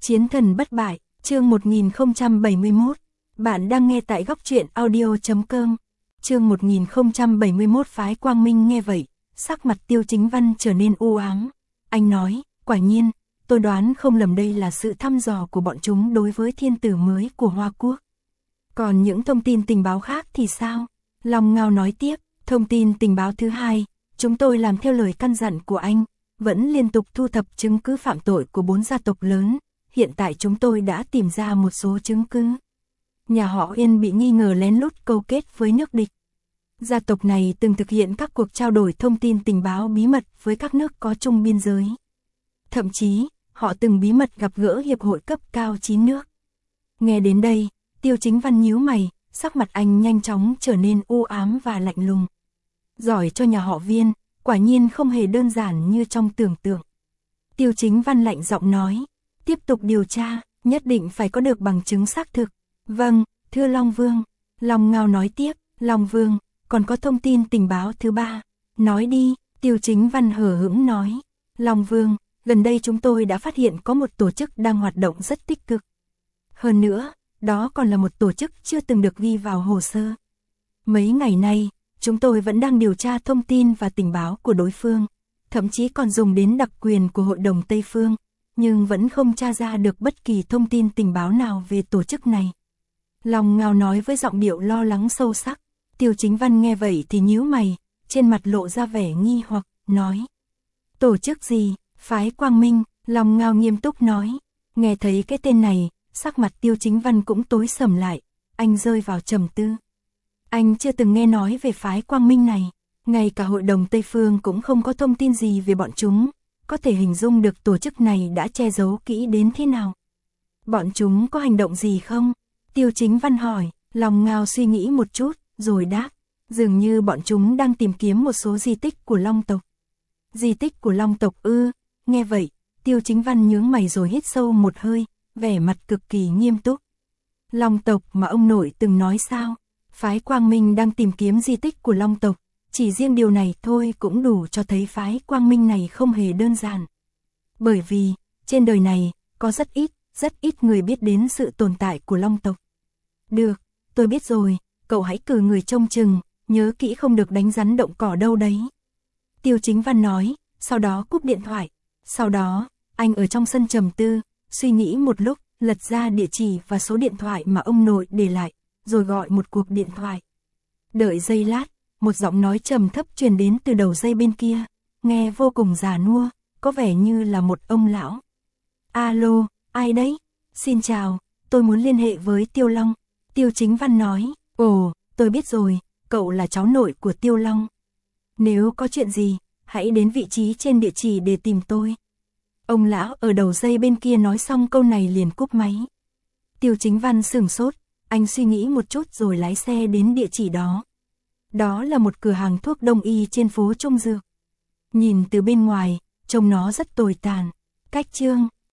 Chiến thần bất bại, chương 1071. Bạn đang nghe tại góc truyện audio.com. Chương 1071. Phái Quang Minh nghe vậy, sắc mặt Tiêu Chính Văn trở nên u ám. Anh nói, quả nhiên, tôi đoán không lầm, đây là sự thăm dò của bọn chúng đối với thiên tử mới của Hoa Quốc. Còn những thông tin tình báo khác thì sao? Long Ngao nói tiếp, thông tin tình báo thứ hai, chúng tôi làm theo lời căn dặn của anh, vẫn liên tục thu thập chứng cứ phạm tội của 4 gia tộc lớn. Hiện tại chúng tôi đã tìm ra một số chứng cứ. Nhà họ Yên bị nghi ngờ lén lút câu kết với nước địch. Gia tộc này từng thực hiện các cuộc trao đổi thông tin tình báo bí mật với các nước có chung biên giới. Thậm chí, họ từng bí mật gặp gỡ hiệp hội cấp cao 9 nước. Nghe đến đây, Tiêu Chính Văn nhíu mày, sắc mặt anh nhanh chóng trở nên u ám và lạnh lùng. Giỏi cho nhà họ Viên, quả nhiên không hề đơn giản như trong tưởng tượng. Tiêu Chính Văn lạnh giọng nói, tiếp tục điều tra, nhất định phải có được bằng chứng xác thực. Vâng, thưa Long Vương. Long Ngao nói tiếp, Long Vương, còn có thông tin tình báo thứ ba. Nói đi, Tiêu Chính Văn hờ hững nói. Long Vương, gần đây chúng tôi đã phát hiện có một tổ chức đang hoạt động rất tích cực. Hơn nữa, đó còn là một tổ chức chưa từng được ghi vào hồ sơ. Mấy ngày nay, chúng tôi vẫn đang điều tra thông tin và tình báo của đối phương, thậm chí còn dùng đến đặc quyền của Hội đồng Tây Phương, nhưng vẫn không tra ra được bất kỳ thông tin tình báo nào về tổ chức này. Long Ngao nói với giọng điệu lo lắng sâu sắc. Tiêu Chính Văn nghe vậy thì nhíu mày, trên mặt lộ ra vẻ nghi hoặc, nói. Tổ chức gì? Phái Quang Minh. Long Ngao nghiêm túc nói. Nghe thấy cái tên này, sắc mặt Tiêu Chính Văn cũng tối sầm lại, anh rơi vào trầm tư. Anh chưa từng nghe nói về phái Quang Minh này, ngay cả Hội đồng Tây Phương cũng không có thông tin gì về bọn chúng, có thể hình dung được tổ chức này đã che giấu kỹ đến thế nào. Bọn chúng có hành động gì không? Tiêu Chính Văn hỏi. Long Ngao suy nghĩ một chút, rồi đáp, dường như bọn chúng đang tìm kiếm một số di tích của Long tộc. Di tích của Long tộc ư? Nghe vậy, Tiêu Chính Văn nhướng mày rồi hít sâu một hơi, vẻ mặt cực kỳ nghiêm túc. Long tộc mà ông nội từng nói sao? Phái Quang Minh đang tìm kiếm di tích của Long tộc, chỉ riêng điều này thôi cũng đủ cho thấy phái Quang Minh này không hề đơn giản. Bởi vì, trên đời này, có rất ít người biết đến sự tồn tại của Long tộc. Được, tôi biết rồi, cậu hãy cử người trông chừng, nhớ kỹ không được đánh rắn động cỏ đâu đấy. Tiêu Chính Văn nói, sau đó cúp điện thoại. Sau đó, anh ở trong sân trầm tư, suy nghĩ một lúc, lật ra địa chỉ và số điện thoại mà ông nội để lại, rồi gọi một cuộc điện thoại. Đợi giây lát, một giọng nói trầm thấp truyền đến từ đầu dây bên kia, nghe vô cùng già nua, có vẻ như là một ông lão. Alo, ai đấy? Xin chào, tôi muốn liên hệ với Tiêu Long. Tiêu Chính Văn nói, ồ, tôi biết rồi, cậu là cháu nội của Tiêu Long. Nếu có chuyện gì, hãy đến vị trí trên địa chỉ để tìm tôi. Ông lão ở đầu dây bên kia nói xong câu này liền cúp máy. Tiêu Chính Văn sửng sốt, anh suy nghĩ một chút rồi lái xe đến địa chỉ đó. Đó là một cửa hàng thuốc đông y trên phố Trung Dược. Nhìn từ bên ngoài, trông nó rất tồi tàn. Cách chương